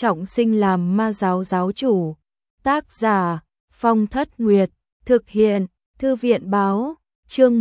trọng sinh làm ma giáo giáo chủ. Tác giả Phong Thất Nguyệt. Thực hiện Thư viện Báo. Chương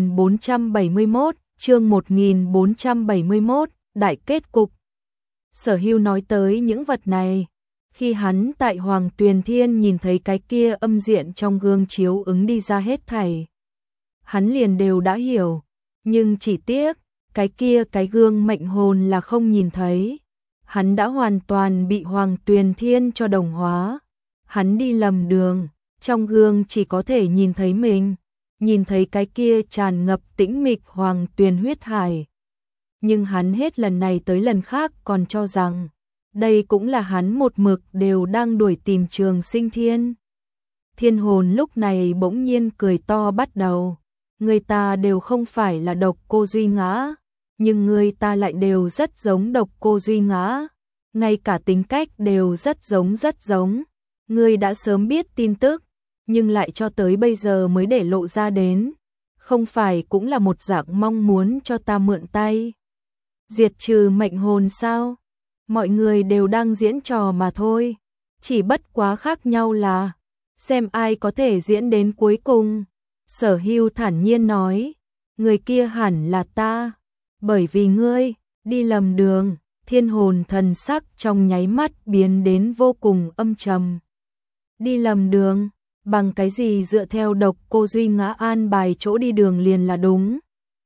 1471, đại kết cục. Sở Hưu nói tới những vật này. Khi hắn tại Hoàng Tuyền Thiên nhìn thấy cái kia âm diện trong gương chiếu ứng đi ra hết thảy, hắn liền đều đã hiểu, nhưng chỉ tiếc, cái gương mệnh hồn là không nhìn thấy. Hắn đã hoàn toàn bị Hoàng Tuyền Thiên cho đồng hóa. Hắn đi lầm đường, trong gương chỉ có thể nhìn thấy mình, nhìn thấy cái kia tràn ngập tĩnh mịch Hoàng Tuyền huyết hải. Nhưng hắn hết lần này tới lần khác còn cho rằng đây cũng là hắn một mực đều đang đuổi tìm Trường Sinh Thiên. Thiên hồn lúc này bỗng nhiên cười to bắt đầu. Người ta đều không phải là Độc Cô Duy Ngã, nhưng người ta lại đều rất giống Độc Cô Duy Ngã, ngay cả tính cách đều rất giống. Ngươi đã sớm biết tin tức, nhưng lại cho tới bây giờ mới để lộ ra đến, không phải cũng là một dạng mong muốn cho ta mượn tay diệt trừ mệnh hồn sao? Mọi người đều đang diễn trò mà thôi, chỉ bất quá khác nhau là xem ai có thể diễn đến cuối cùng. Sở Hưu thản nhiên nói, người kia hẳn là ta, bởi vì ngươi đi lầm đường. Thiên hồn thần sắc trong nháy mắt biến đến vô cùng âm trầm. Đi lầm đường, bằng cái gì dựa theo Độc Cô Duy Ngã an bài chỗ đi đường liền là đúng?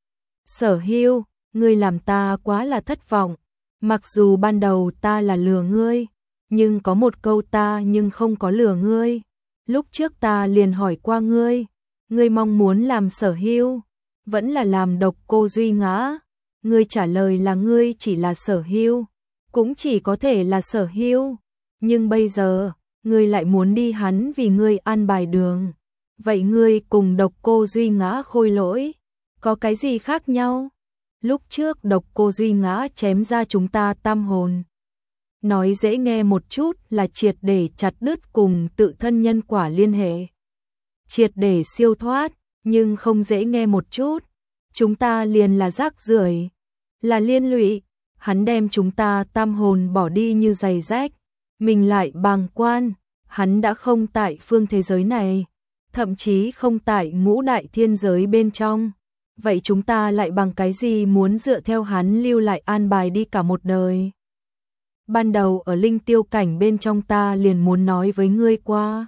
Sở Hưu, ngươi làm ta quá là thất vọng. Mặc dù ban đầu ta là lừa ngươi, nhưng có một câu ta nhưng không có lừa ngươi. Lúc trước ta liền hỏi qua ngươi, ngươi mong muốn làm Sở Hưu, vẫn là làm Độc Cô Duy Ngã? Ngươi trả lời là ngươi chỉ là Sở Hưu, cũng chỉ có thể là Sở Hưu. Nhưng bây giờ, ngươi lại muốn đi hắn vì ngươi an bài đường. Vậy ngươi cùng Độc Cô Duy Ngã khôi lỗi, có cái gì khác nhau? Lúc trước Độc Cô Duy Ngã chém ra chúng ta tam hồn. Nói dễ nghe một chút là triệt để chặt đứt cùng tự thân nhân quả liên hệ, triệt để siêu thoát, nhưng không dễ nghe một chút. Chúng ta liền là rác rưởi, là liên lụy. Hắn đem chúng ta tam hồn bỏ đi như giày rách, mình lại bàng quan. Hắn đã không tại phương thế giới này, thậm chí không tại ngũ đại thiên giới bên trong. Vậy chúng ta lại bằng cái gì muốn dựa theo hắn lưu lại an bài đi cả một đời? Ban đầu ở linh tiêu cảnh bên trong ta liền muốn nói với ngươi qua.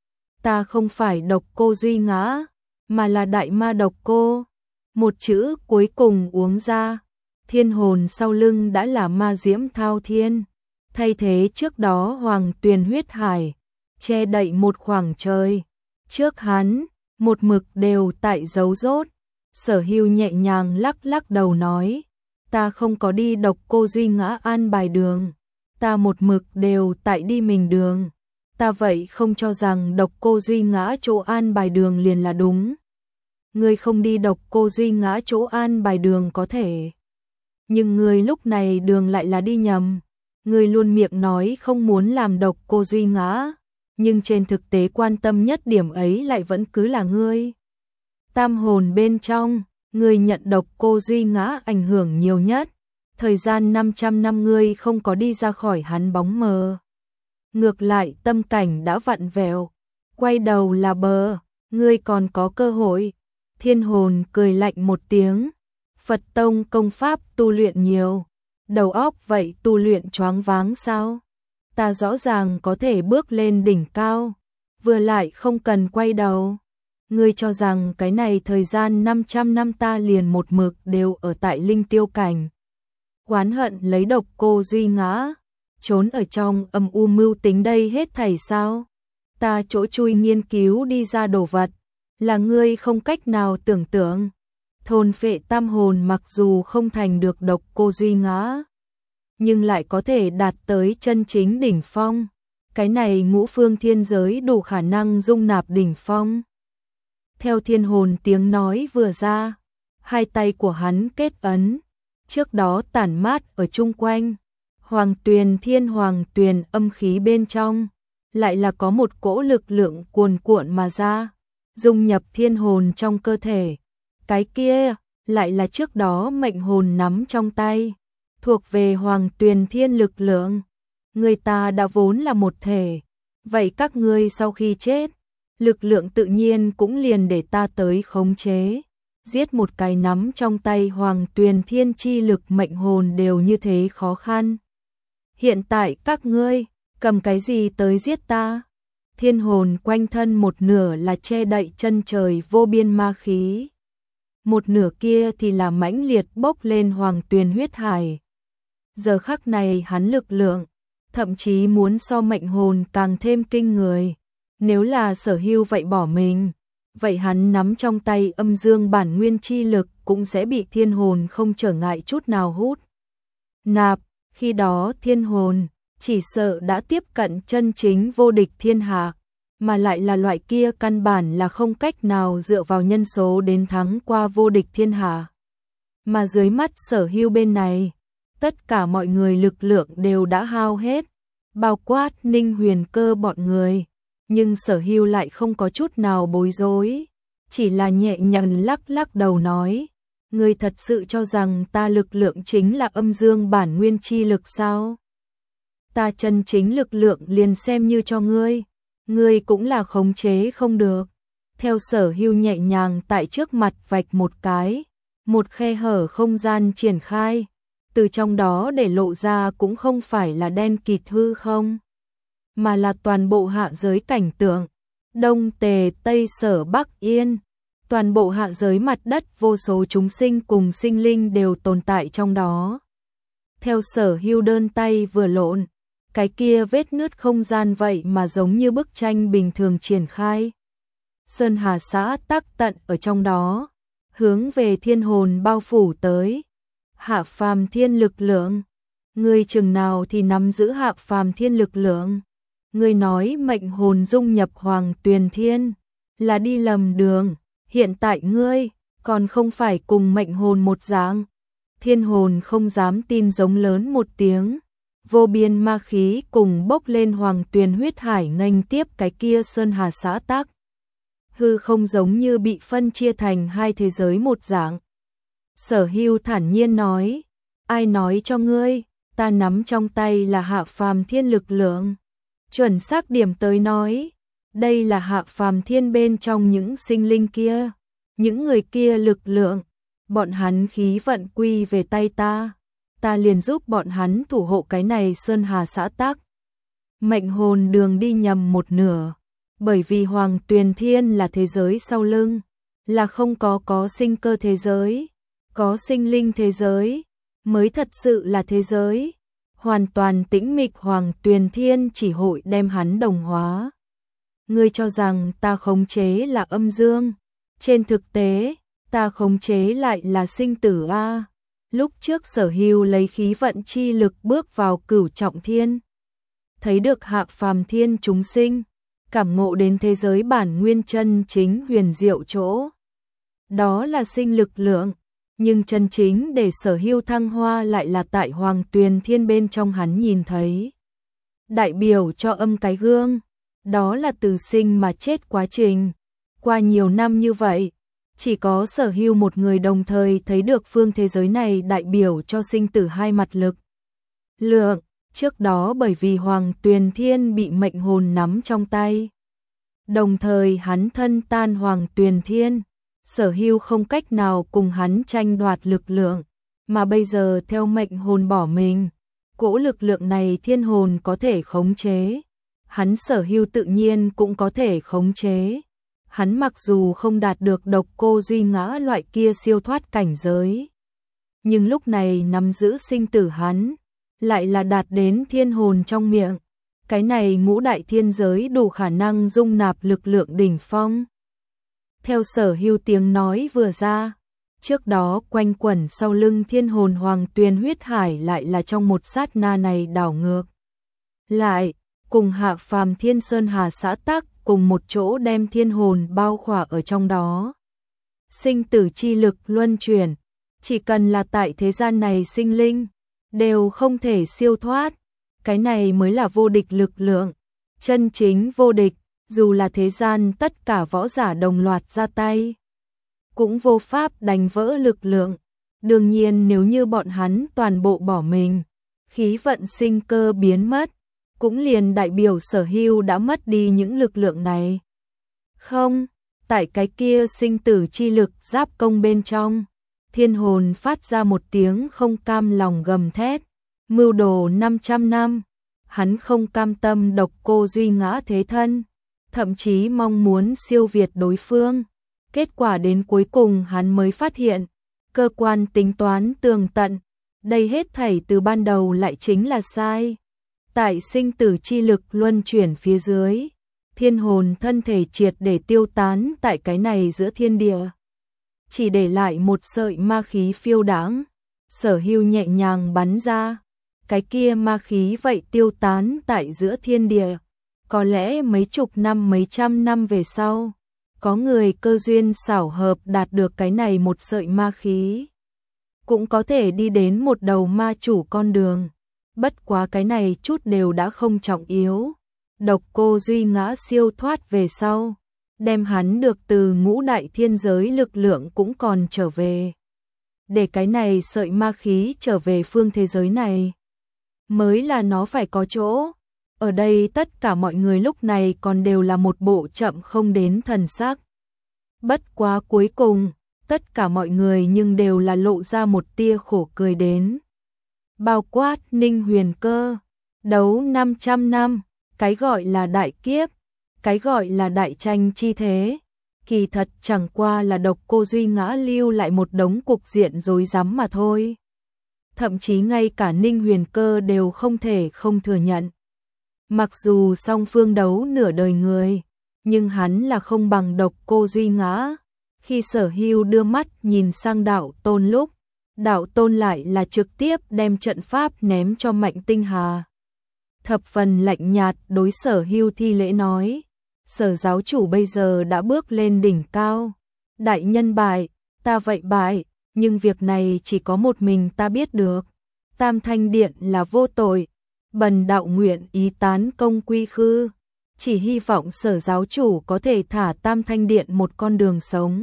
Ta không phải Độc Cô Duy Ngã, mà là Đại Ma Độc Cô. Một chữ cuối cùng uống ra, thiên hồn sau lưng đã là ma diễm thao thiên, thay thế trước đó Hoàng Tuyền huyết hải, che đậy một khoảng trời. Trước hắn, một mực đều tại giấu rốt. Sở Hưu nhẹ nhàng lắc đầu nói, ta không có đi Độc Cô Duy Ngã an bài đường, ta một mực đều tại đi mình đường. Ta vậy không cho rằng Độc Cô Duy Ngã chỗ an bài đường liền là đúng. Ngươi không đi Độc Cô Duy Ngã chỗ an bài đường có thể, nhưng ngươi lúc này đường lại là đi nhầm. Ngươi luôn miệng nói không muốn làm Độc Cô Duy Ngã, nhưng trên thực tế quan tâm nhất điểm ấy lại vẫn cứ là ngươi. Tam hồn bên trong, ngươi nhận Độc Cô Duy Ngã ảnh hưởng nhiều nhất. Thời gian 500 năm ngươi không có đi ra khỏi hắn bóng mờ. Ngược lại tâm cảnh đã vặn vẹo, quay đầu là bờ, ngươi còn có cơ hội. Thiên hồn cười lạnh một tiếng, Phật tông công pháp tu luyện nhiều, đầu óc vậy tu luyện choáng váng sao? Ta rõ ràng có thể bước lên đỉnh cao, vừa lại không cần quay đầu. Ngươi cho rằng cái này thời gian 500 năm ta liền một mực đều ở tại linh tiêu cảnh, oán hận lấy Độc Cô Duy Ngã, trốn ở trong âm u mưu tính đây hết thảy sao? Ta chỗ chui nghiên cứu đi ra đồ vật, là ngươi không cách nào tưởng tượng. Thôn phệ tam hồn mặc dù không thành được Độc Cô Duy Ngã, nhưng lại có thể đạt tới chân chính đỉnh phong. Cái này ngũ phương thiên giới đủ khả năng dung nạp đỉnh phong. Theo thiên hồn tiếng nói vừa ra, hai tay của hắn kết ấn, trước đó tản mát ở chung quanh. Hoàng Tuyền âm khí bên trong, lại là có một cỗ lực lượng cuồn cuộn mà ra, dung nhập thiên hồn trong cơ thể. Cái kia, lại là trước đó mệnh hồn nắm trong tay, thuộc về Hoàng Tuyền Thiên lực lượng. người ta đã vốn là một thể, vậy các ngươi sau khi chết, lực lượng tự nhiên cũng liền để ta tới khống chế. Giết một cái nắm trong tay Hoàng Tuyền Thiên chi lực mệnh hồn đều như thế khó khăn. Hiện tại các ngươi, cầm cái gì tới giết ta? Thiên hồn quanh thân một nửa là che đậy chân trời vô biên ma khí. Một nửa kia thì là mãnh liệt bốc lên Hoàng Tuyền huyết hải. Giờ khắc này hắn lực lượng, thậm chí muốn so mệnh hồn càng thêm kinh người. Nếu là Sở Hưu vậy bỏ mình, vậy hắn nắm trong tay âm dương bản nguyên chi lực cũng sẽ bị thiên hồn không trở ngại chút nào hút. Nạp, khi đó thiên hồn, chỉ sợ đã tiếp cận chân chính vô địch thiên hạ, mà lại là loại kia căn bản là không cách nào dựa vào nhân số đến thắng qua vô địch thiên hạ. Mà dưới mắt Sở Hưu bên này, tất cả mọi người lực lượng đều đã hao hết, bao quát Ninh Huyền Cơ bọn người. Nhưng Sở Hưu lại không có chút nào bối rối, chỉ là nhẹ nhàng lắc lắc đầu nói, ngươi thật sự cho rằng ta lực lượng chính là âm dương bản nguyên chi lực sao? Ta chân chính lực lượng liền xem như cho ngươi cũng là khống chế không được. Theo Sở Hưu nhẹ nhàng tại trước mặt vạch một cái, một khe hở không gian triển khai, từ trong đó để lộ ra cũng không phải là đen kịt hư không, mà là toàn bộ hạ giới cảnh tượng, Đông Tề Tây Sở Bắc Yên, toàn bộ hạ giới mặt đất vô số chúng sinh cùng sinh linh đều tồn tại trong đó. Theo Sở Hưu đơn tay vừa lộn, cái kia vết nứt không gian vậy mà giống như bức tranh bình thường triển khai. Sơn Hà xã tắc tận ở trong đó, hướng về thiên hồn bao phủ tới. Hạ phàm thiên lực lượng, ngươi chừng nào thì nắm giữ hạ phàm thiên lực lượng? Ngươi nói mệnh hồn dung nhập Hoàng Tuyền Thiên là đi lầm đường, hiện tại ngươi còn không phải cùng mệnh hồn một dạng. Thiên hồn không dám tin giống lớn một tiếng, vô biên ma khí cùng bốc lên Hoàng Tuyền huyết hải nghênh tiếp cái kia Sơn Hà xã tắc. Hư không giống như bị phân chia thành hai thế giới một dạng. Sở Hưu thản nhiên nói, ai nói cho ngươi, ta nắm trong tay là hạ phàm thiên lực lượng. Chuẩn xác điểm tới nói, đây là hạ phàm thiên bên trong những sinh linh kia, những người kia lực lượng, bọn hắn khí vận quy về tay ta liền giúp bọn hắn thủ hộ cái này Sơn Hà xã tắc. Mệnh hồn đường đi nhầm một nửa, bởi vì Hoàng Tuyền Thiên là thế giới sau lưng, là không có sinh cơ thế giới, có sinh linh thế giới, mới thật sự là thế giới. Hoàn toàn tĩnh mịch Hoàng Tuyền Thiên chỉ hội đem hắn đồng hóa. Ngươi cho rằng ta khống chế là âm dương, trên thực tế, ta khống chế lại là sinh tử a. Lúc trước Sở Hưu lấy khí vận chi lực bước vào cửu trọng thiên, thấy được hạ phàm thiên chúng sinh, cảm ngộ đến thế giới bản nguyên chân chính huyền diệu chỗ. Đó là sinh lực lượng. Nhưng chân chính để Sở Hưu thăng hoa lại là tại Hoàng Tuyền Thiên bên trong hắn nhìn thấy. Đại biểu cho âm cái gương, đó là từ sinh mà chết quá trình. Qua nhiều năm như vậy, chỉ có Sở Hưu một người đồng thời thấy được phương thế giới này đại biểu cho sinh tử hai mặt lực lượng. Trước đó bởi vì Hoàng Tuyền Thiên bị mệnh hồn nắm trong tay, đồng thời hắn thân tan Hoàng Tuyền Thiên, Sở Hưu không cách nào cùng hắn tranh đoạt lực lượng, mà bây giờ theo mệnh hồn bỏ mình, cỗ lực lượng này thiên hồn có thể khống chế, hắn Sở Hưu tự nhiên cũng có thể khống chế. Hắn mặc dù không đạt được độc cô duy ngã loại kia siêu thoát cảnh giới, nhưng lúc này nắm giữ sinh tử hắn, lại là đạt đến thiên hồn trong miệng. Cái này ngũ đại thiên giới đủ khả năng dung nạp lực lượng đỉnh phong. Theo Sở Hưu tiếng nói vừa ra, trước đó quanh quẩn sau lưng thiên hồn Hoàng Tuyền huyết hải lại là trong một sát na này đảo ngược. Lại, cùng hạ phàm thiên Sơn Hà xã tắc cùng một chỗ đem thiên hồn bao khỏa ở trong đó. Sinh tử chi lực luân chuyển, chỉ cần là tại thế gian này sinh linh, đều không thể siêu thoát. Cái này mới là vô địch lực lượng, chân chính vô địch, dù là thế gian tất cả võ giả đồng loạt ra tay, cũng vô pháp đánh vỡ lực lượng. Đương nhiên nếu như bọn hắn toàn bộ bỏ mình, khí vận sinh cơ biến mất, cũng liền đại biểu Sở Hưu đã mất đi những lực lượng này. Không, tại cái kia sinh tử chi lực giáp công bên trong, thiên hồn phát ra một tiếng không cam lòng gầm thét, mưu đồ 500 năm, hắn không cam tâm độc cô Duy ngã thế thân, thậm chí mong muốn siêu việt đối phương. Kết quả đến cuối cùng hắn mới phát hiện, cơ quan tính toán tường tận, đây hết thảy từ ban đầu lại chính là sai. Tại sinh tử chi lực luân chuyển phía dưới, thiên hồn thân thể triệt để tiêu tán tại cái này giữa thiên địa. Chỉ để lại một sợi ma khí phiêu đãng, Sở Hưu nhẹ nhàng bắn ra, cái kia ma khí vậy tiêu tán tại giữa thiên địa. Có lẽ mấy chục năm mấy trăm năm về sau, có người cơ duyên xảo hợp đạt được cái này một sợi ma khí, cũng có thể đi đến một đầu ma chủ con đường. Bất quá cái này chút đều đã không trọng yếu. Độc cô Duy ngã siêu thoát về sau, đem hắn được từ ngũ đại thiên giới lực lượng cũng còn trở về. Để cái này sợi ma khí trở về phương thế giới này, mới là nó phải có chỗ. Ở đây tất cả mọi người lúc này còn đều là một bộ chậm không đến thần sắc. Bất quá cuối cùng, tất cả mọi người nhưng đều là lộ ra một tia khổ cười đến. Bao quát Ninh Huyền Cơ, đấu 500 năm, cái gọi là đại kiếp, cái gọi là đại tranh chi thế, kỳ thật chẳng qua là độc cô Duy ngã lưu lại một đống cục diện rối rắm mà thôi. Thậm chí ngay cả Ninh Huyền Cơ đều không thể không thừa nhận. Mặc dù song phương đấu nửa đời người, nhưng hắn là không bằng độc cô Duy ngã. Khi Sở Hưu đưa mắt nhìn sang đạo tôn lúc, đạo tôn lại là trực tiếp đem trận pháp ném cho Mạnh Tinh Hà. Thập phần lạnh nhạt đối Sở Hưu thi lễ nói, Sở giáo chủ bây giờ đã bước lên đỉnh cao. Đại nhân bại, ta vậy bại, nhưng việc này chỉ có một mình ta biết được. Tam Thanh Điện là vô tội, bần đạo nguyện ý tán công quy khư. Chỉ hy vọng Sở giáo chủ có thể thả Tam Thanh Điện một con đường sống.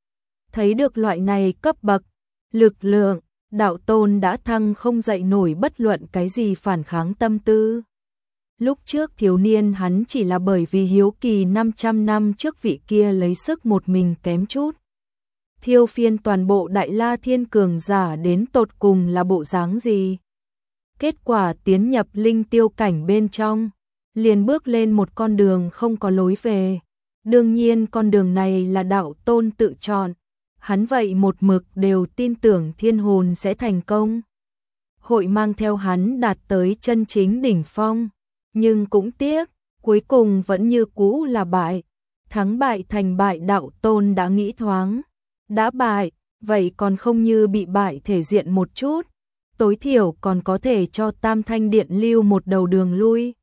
Thấy được loại này cấp bậc, lực lượng, đạo tôn đã thăng không dậy nổi bất luận cái gì phản kháng tâm tư. Lúc trước thiếu niên hắn chỉ là bởi vì hiếu kỳ 500 năm trước vị kia lấy sức một mình kém chút. Thiêu phiên toàn bộ Đại La Thiên cường giả đến tột cùng là bộ dáng gì. Kết quả tiến nhập linh tiêu cảnh bên trong, liền bước lên một con đường không có lối về. Đương nhiên con đường này là đạo tôn tự chọn. Hắn vậy một mực đều tin tưởng thiên hồn sẽ thành công. Hội mang theo hắn đạt tới chân chính đỉnh phong. Nhưng cũng tiếc, cuối cùng vẫn như cũ là bại. Thắng bại thành bại đạo tôn đã nghĩ thoáng. Đã bại, vậy còn không như bị bại thể diện một chút. Tối thiểu còn có thể cho Tam Thanh Điện lưu một đầu đường lui.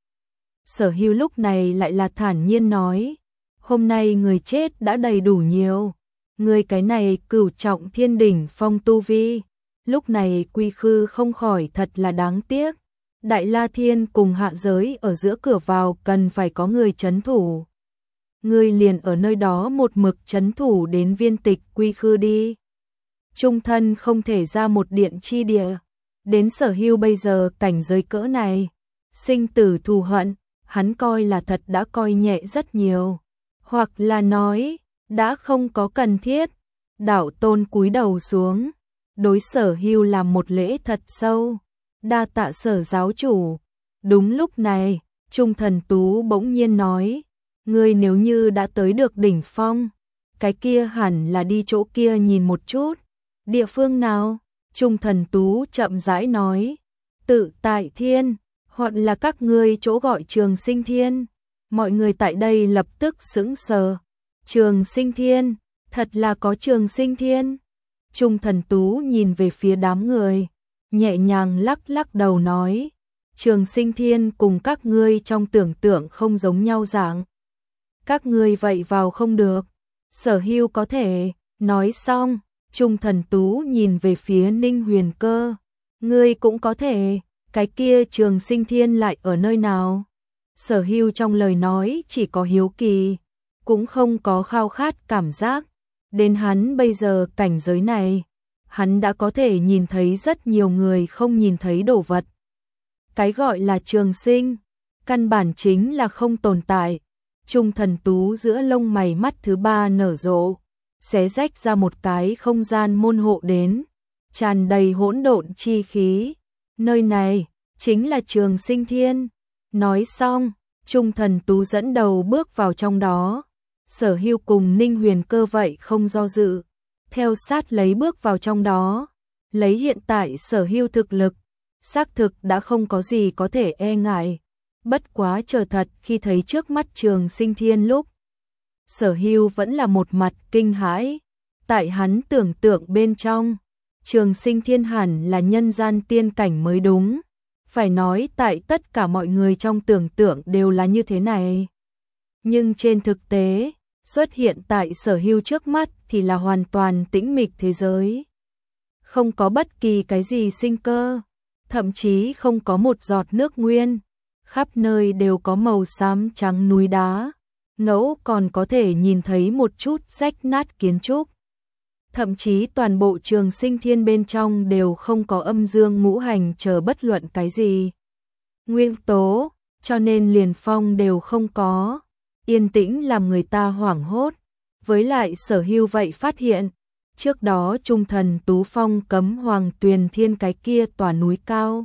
Sở Hưu lúc này lại là thản nhiên nói. Hôm nay người chết đã đầy đủ nhiều. Người cái này cửu trọng thiên đỉnh phong tu vi. Lúc này quy khư không khỏi thật là đáng tiếc. Đại La Thiên cùng hạ giới ở giữa cửa vào cần phải có người trấn thủ. Ngươi liền ở nơi đó một mực trấn thủ đến viên tịch quy khư đi. Trung thân không thể ra một điện chi địa. Đến Sở Hưu bây giờ cảnh giới cỡ này, sinh tử thù hận, hắn coi là thật đã coi nhẹ rất nhiều. Hoặc là nói, đã không có cần thiết. Đạo tôn cúi đầu xuống, đối Sở Hưu làm một lễ thật sâu. Đa tạ Sở giáo chủ. Đúng lúc này, Trung Thần Tú bỗng nhiên nói, ngươi nếu như đã tới được đỉnh phong, cái kia hẳn là đi chỗ kia nhìn một chút. Địa phương nào? Trung Thần Tú chậm rãi nói, Tự Tại Thiên, hoặc là các ngươi chỗ gọi Trường Sinh Thiên. Mọi người tại đây lập tức sững sờ. Trường Sinh Thiên, thật là có Trường Sinh Thiên. Trung Thần Tú nhìn về phía đám người, nhẹ nhàng lắc lắc đầu nói, Trường Sinh Thiên cùng các ngươi trong tưởng tượng không giống nhau dạng. Các ngươi vậy vào không được. Sở Hưu có thể. Nói xong, Trung Thần Tú nhìn về phía Ninh Huyền Cơ. Ngươi cũng có thể. Cái kia Trường Sinh Thiên lại ở nơi nào? Sở Hưu trong lời nói chỉ có hiếu kỳ, cũng không có khao khát cảm giác. Đến hắn bây giờ cảnh giới này, hắn đã có thể nhìn thấy rất nhiều người không nhìn thấy đồ vật. Cái gọi là trường sinh, căn bản chính là không tồn tại. Trung thần tú giữa lông mày mắt thứ ba nở rộ, xé rách ra một cái không gian môn hộ đến, tràn đầy hỗn độn chi khí. Nơi này chính là Trường Sinh Thiên. Nói xong, Trung thần tú dẫn đầu bước vào trong đó. Sở Hưu cùng Ninh Huyền Cơ vậy không do dự, theo sát lấy bước vào trong đó. Lấy hiện tại Sở Hưu thực lực, xác thực đã không có gì có thể e ngại. Bất quá chờ thật khi thấy trước mắt Trường Sinh Thiên lúc, Sở Hưu vẫn là một mặt kinh hãi. Tại hắn tưởng tượng bên trong, Trường Sinh Thiên hẳn là nhân gian tiên cảnh mới đúng. Phải nói tại tất cả mọi người trong tưởng tượng đều là như thế này. Nhưng trên thực tế, xuất hiện tại Sở Hưu trước mắt thì là hoàn toàn tĩnh mịch thế giới. Không có bất kỳ cái gì sinh cơ, thậm chí không có một giọt nước nguyên. Khắp nơi đều có màu xám trắng núi đá, ngẫu còn có thể nhìn thấy một chút rách nát kiến trúc. Thậm chí toàn bộ Trường Sinh Thiên bên trong đều không có âm dương ngũ hành chờ bất luận cái gì nguyên tố, cho nên liền phong đều không có. Yên tĩnh làm người ta hoảng hốt. Với lại Sở Hưu vậy phát hiện, trước đó Trung thần tú phong cấm Hoàng Tuyền Thiên cái kia tòa núi cao,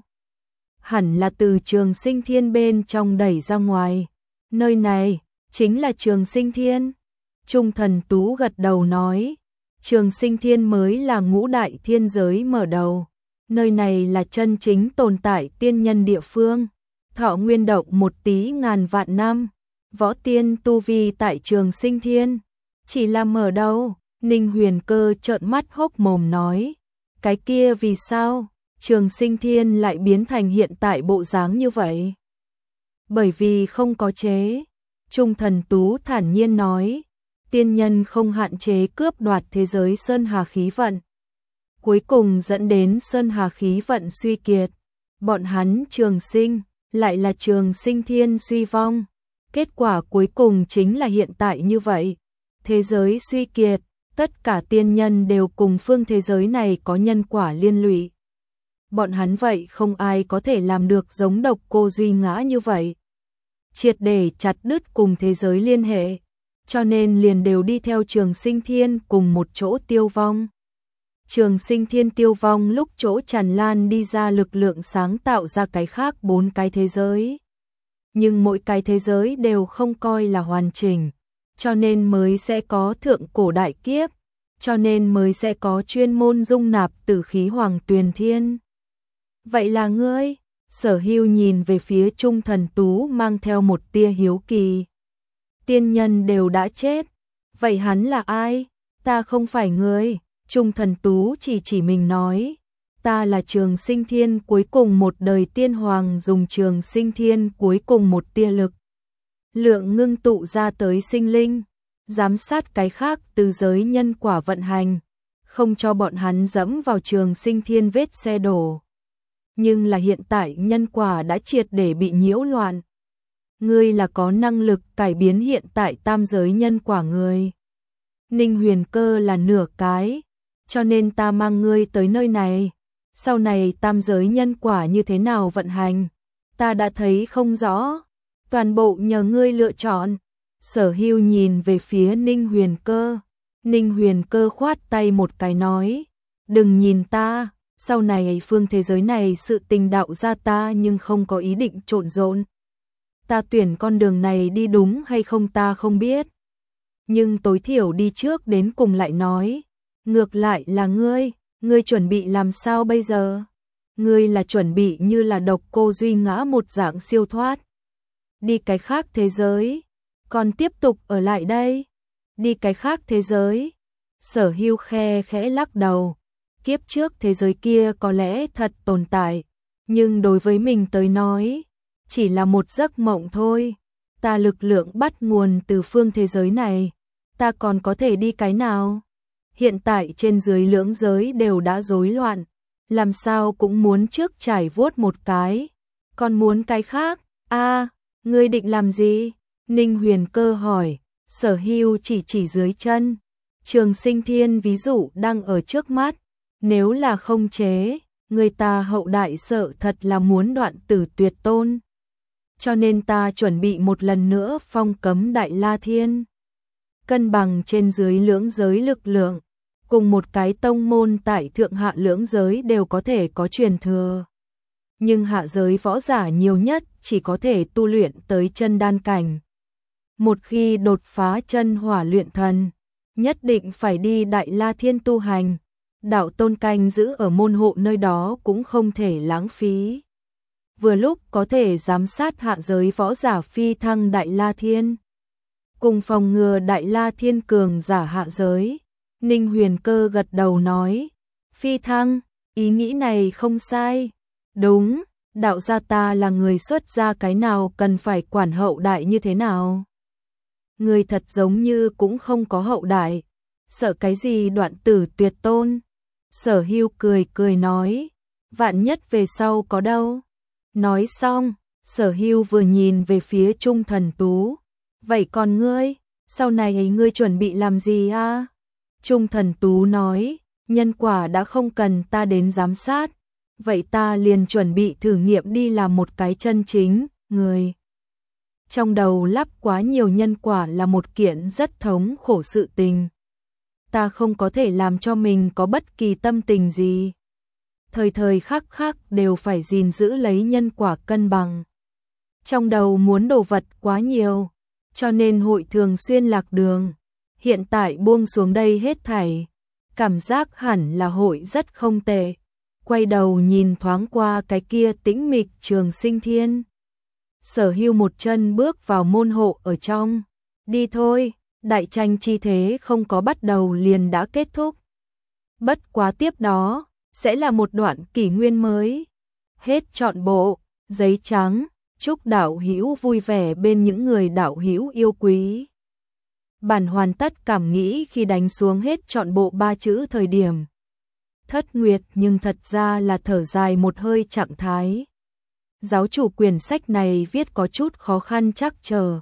hẳn là từ Trường Sinh Thiên bên trong đẩy ra ngoài. Nơi này chính là Trường Sinh Thiên. Trung thần tú gật đầu nói, Trường Sinh Thiên mới là ngũ đại thiên giới mở đầu. Nơi này là chân chính tồn tại tiên nhân địa phương, thọ nguyên động một tí ngàn vạn năm. Võ tiên tu vi tại Trường Sinh Thiên chỉ là mở đầu. Ninh Huyền Cơ trợn mắt hốc mồm nói, cái kia vì sao Trường Sinh Thiên lại biến thành hiện tại bộ dáng như vậy? Bởi vì không có chế. Trung thần tú thản nhiên nói, tiên nhân không hạn chế cướp đoạt thế giới sơn hà khí vận, cuối cùng dẫn đến sơn hà khí vận suy kiệt. Bọn hắn trường sinh, lại là Trường Sinh Thiên suy vong. Kết quả cuối cùng chính là hiện tại như vậy. Thế giới suy kiệt, tất cả tiên nhân đều cùng phương thế giới này có nhân quả liên lụy. Bọn hắn vậy không ai có thể làm được giống Độc Cô Duy Ngã như vậy, triệt để chặt đứt cùng thế giới liên hệ, cho nên liền đều đi theo Trường Sinh Thiên cùng một chỗ tiêu vong. Trường Sinh Thiên tiêu vong lúc chỗ tràn lan đi ra lực lượng sáng tạo ra cái khác 4 cái thế giới. Nhưng mỗi cái thế giới đều không coi là hoàn chỉnh, cho nên mới sẽ có thượng cổ đại kiếp, cho nên mới sẽ có chuyên môn dung nạp tử khí Hoàng Tuyền Thiên. Vậy là ngươi? Sở Hưu nhìn về phía Trung thần tú mang theo một tia hiếu kỳ. Tiên nhân đều đã chết, vậy hắn là ai? Ta không phải ngươi. Trung thần tú chỉ mình nói, ta là Trường Sinh Thiên cuối cùng một đời tiên hoàng, dùng Trường Sinh Thiên cuối cùng một tia lực lượng ngưng tụ ra tới sinh linh, giám sát cái khác từ giới nhân quả vận hành, không cho bọn hắn dẫm vào Trường Sinh Thiên vết xe đổ. Nhưng là hiện tại nhân quả đã triệt để bị nhiễu loạn. Ngươi là có năng lực cải biến hiện tại tam giới nhân quả người. Ninh Huyền Cơ là nửa cái, cho nên ta mang ngươi tới nơi này. Sau này tam giới nhân quả như thế nào vận hành, ta đã thấy không rõ, toàn bộ nhờ ngươi lựa chọn. Sở Hưu nhìn về phía Ninh Huyền Cơ. Ninh Huyền Cơ khoát tay một cái nói, đừng nhìn ta, sau này phương thế giới này sự tình đạo ra ta nhưng không có ý định trộn rộn. Ta tuyển con đường này đi đúng hay không ta không biết, nhưng tối thiểu đi trước đến cùng lại nói. Ngược lại là ngươi chuẩn bị làm sao bây giờ? Ngươi là chuẩn bị như là Độc Cô Duy Ngã một dạng siêu thoát, đi cái khác thế giới, còn tiếp tục ở lại đây? Đi cái khác thế giới? Sở Hưu khẽ lắc đầu. Kiếp trước thế giới kia có lẽ thật tồn tại, nhưng đối với mình tới nói, chỉ là một giấc mộng thôi. Ta lực lượng bắt nguồn từ phương thế giới này, ta còn có thể đi cái nào? Hiện tại trên dưới lưỡng giới đều đã rối loạn, làm sao cũng muốn trước trải vuốt một cái, còn muốn cái khác. Ngươi định làm gì? Ninh Huyền Cơ hỏi. Sở Hưu chỉ dưới chân. Trường Sinh Thiên ví dụ đang ở trước mắt, nếu là không chế, người ta hậu đại sợ thật là muốn đoạn tử tuyệt tôn. cho nên ta chuẩn bị một lần nữa phong cấm Đại La Thiên. Cân bằng trên dưới lưỡng giới lực lượng, cùng một cái tông môn tại thượng hạ lưỡng giới đều có thể có truyền thừa. Nhưng hạ giới võ giả nhiều nhất chỉ có thể tu luyện tới chân đan cảnh. Một khi đột phá chân hỏa luyện thần, nhất định phải đi Đại La Thiên tu hành. Đạo tôn canh giữ ở môn hộ nơi đó cũng không thể lãng phí. Vừa lúc có thể giám sát hạ giới võ giả phi thăng Đại La Thiên, cùng phòng ngừa Đại La Thiên cường giả hạ giới. Ninh Huyền Cơ gật đầu nói, phi thăng, ý nghĩ này không sai. Đúng, đạo gia ta là người xuất gia, cái nào cần phải quản hậu đại như thế nào. Người thật giống như cũng không có hậu đại, sợ cái gì đoạn tử tuyệt tôn. Sở Hưu cười cười nói, vạn nhất về sau có đâu. Nói xong, Sở Hưu vừa nhìn về phía Trung Thần Tú, vậy còn ngươi, sau này ngươi chuẩn bị làm gì a? Trung Thần Tú nói, nhân quả đã không cần ta đến giám sát, vậy ta liền chuẩn bị thử nghiệm đi làm một cái chân chính người. Trong đầu lắp quá nhiều nhân quả là một kiện rất thống khổ sự tình. Ta không có thể làm cho mình có bất kỳ tâm tình gì. Thời thời khắc khắc đều phải gìn giữ lấy nhân quả cân bằng. Trong đầu muốn đồ vật quá nhiều, cho nên hội thường xuyên lạc đường. Hiện tại buông xuống đây hết thảy, cảm giác hẳn là hội rất không tệ. Quay đầu nhìn thoáng qua cái kia tĩnh mịch Trường Sinh Thiên. Sở Hưu một chân bước vào môn hộ ở trong. Đi thôi, đại tranh chi thế không có bắt đầu liền đã kết thúc. Bất quá tiếp đó, sẽ là một đoạn kỷ nguyên mới. Hết trọn bộ, giấy trắng, chúc đạo hữu vui vẻ bên những người đạo hữu yêu quý. Bản hoàn tất cảm nghĩ khi đánh xuống hết trọn bộ 3 chữ thời điểm. Thất Nguyệt nhưng thật ra là thở dài một hơi trạng thái. Giáo chủ quyển sách này viết có chút khó khăn trắc trở.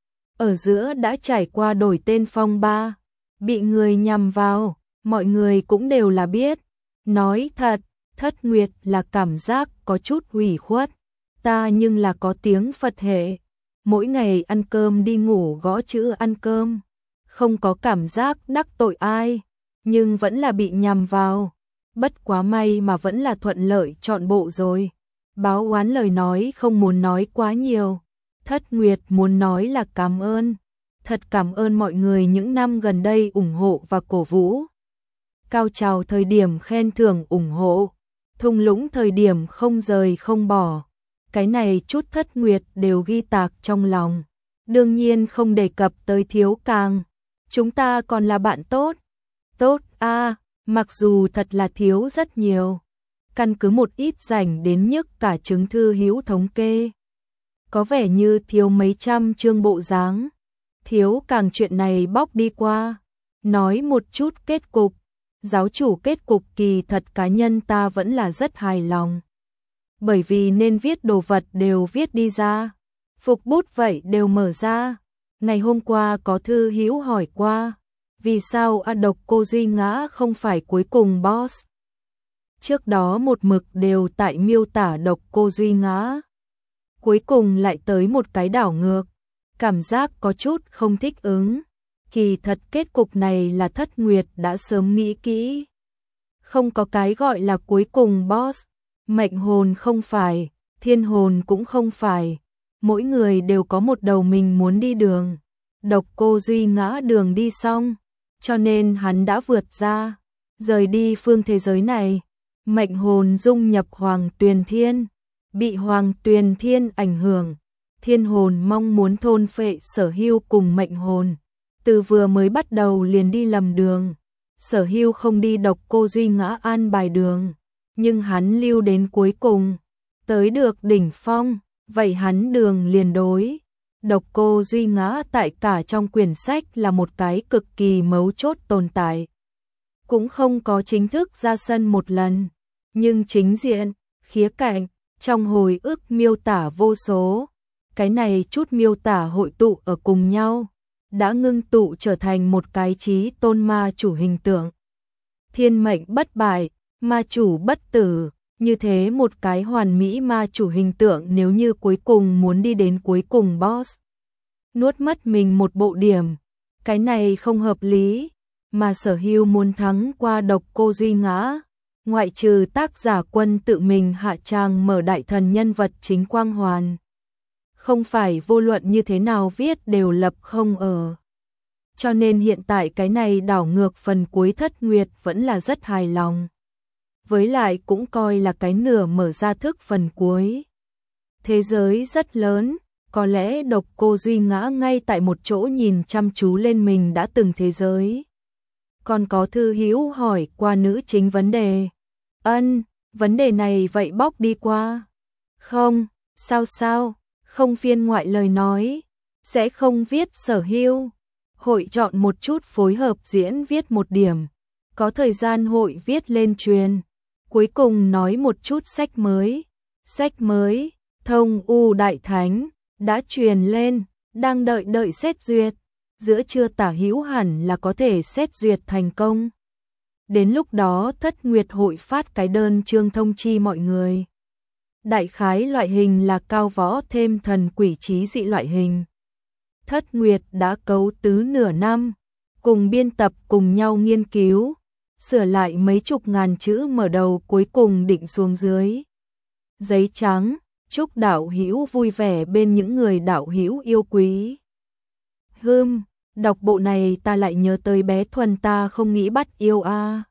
Ở giữa đã trải qua đổi tên phong ba, bị người nhằm vào, mọi người cũng đều là biết. Nói thật, Thất Nguyệt là cảm giác có chút hủy khuất. Ta nhưng là có tiếng Phật hệ, mỗi ngày ăn cơm đi ngủ gõ chữ ăn cơm, không có cảm giác đắc tội ai, nhưng vẫn là bị nhằm vào. Bất quá may mà vẫn là thuận lợi trọn bộ rồi. Báo oán lời nói không muốn nói quá nhiều. Thất Nguyệt muốn nói là cảm ơn. Thật cảm ơn mọi người những năm gần đây ủng hộ và cổ vũ. Cao trào thời điểm khen thưởng ủng hộ, thung lũng thời điểm không rời không bỏ. Cái này chút Thất Nguyệt đều ghi tạc trong lòng. Đương nhiên không đề cập tới Thiếu Càng. Chúng ta còn là bạn tốt. Tốt a, mặc dù thật là thiếu rất nhiều. Căn cứ một ít rảnh đến nhức cả chứng thư hữu thống kê. Có vẻ như thiếu mấy trăm chương bộ dáng. Thiếu Càng chuyện này bóc đi qua. Nói một chút kết cục. Giáo chủ kết cục kỳ thật cá nhân ta vẫn là rất hài lòng. Bởi vì nên viết đồ vật đều viết đi ra. Phục bút vậy đều mở ra. Ngày hôm qua có thư hữu hỏi qua. Vì sao Độc Cô Duy Ngã không phải cuối cùng boss? Trước đó một mực đều tại miêu tả Độc Cô Duy Ngã. Cuối cùng lại tới một cái đảo ngược. Cảm giác có chút không thích ứng. Kỳ thật kết cục này là Thất Nguyệt đã sớm nghĩ kỹ. Không có cái gọi là cuối cùng boss. Mệnh hồn không phải, thiên hồn cũng không phải. Mỗi người đều có một đầu mình muốn đi đường. Độc Cô Duy Ngã đường đi xong, cho nên hắn đã vượt ra, rời đi phương thế giới này. Mệnh hồn dung nhập Hoàng Tuyền Thiên, bị Hoàng Tuyền Thiên ảnh hưởng. Thiên hồn mong muốn thôn phệ Sở Hưu cùng mệnh hồn. Từ vừa mới bắt đầu liền đi lầm đường. Sở Hưu không đi Độc Cô Duy Ngã an bài đường, nhưng hắn lưu đến cuối cùng, tới được đỉnh phong, vậy hắn đường liền đối. Độc Cô Duy Ngã tại cả trong quyển sách là một cái cực kỳ mấu chốt tồn tại. Cũng không có chính thức ra sân một lần, nhưng chính diện, khía cạnh, trong hồi ức miêu tả vô số. Cái này chút miêu tả hội tụ ở cùng nhau, đã ngưng tụ trở thành một cái chí tôn ma chủ hình tượng. Thiên mệnh bất bại, ma chủ bất tử, Như thế một cái hoàn mỹ ma chủ hình tượng nếu như cuối cùng muốn đi đến cuối cùng boss. Nuốt mất mình một bộ điểm, cái này không hợp lý, mà Sở Hưu muốn thắng qua độc cô Duy Ngã. Ngoại trừ tác giả Quân tự mình hạ trang mở đại thần nhân vật chính quang hoàn. Không phải vô luận như thế nào viết đều lập không ở. Cho nên hiện tại cái này đảo ngược phần cuối Thất Nguyệt vẫn là rất hài lòng. Với lại cũng coi là cái nửa mở ra thức phần cuối. Thế giới rất lớn, có lẽ độc cô Duy Ngã ngay tại một chỗ nhìn chăm chú lên mình đã từng thế giới. Còn có thư hữu hỏi qua nữ chính vấn đề. Vấn đề này vậy bóc đi qua. Không, sao, không phiên ngoại lời nói, sẽ không viết Sở Hưu. Hội chọn một chút phối hợp diễn viết một điểm, có thời gian hội viết lên truyền. Cuối cùng nói một chút sách mới, Thông U Đại Thánh, đã truyền lên, đang đợi xét duyệt. Giữa trưa tả hữu hẳn là có thể xét duyệt thành công. Đến lúc đó Thất Nguyệt hội phát cái đơn chương thông chi mọi người. Đại khái loại hình là cao võ thêm thần quỷ trí dị loại hình. Thất Nguyệt đã cấu tứ nửa năm, cùng biên tập cùng nhau nghiên cứu, sửa lại mấy chục ngàn chữ mở đầu cuối cùng định xuống dưới. Giấy trắng, chúc đạo hữu vui vẻ bên những người đạo hữu yêu quý. Đọc bộ này ta lại nhớ tới bé Thuần ta không nghĩ bắt yêu a.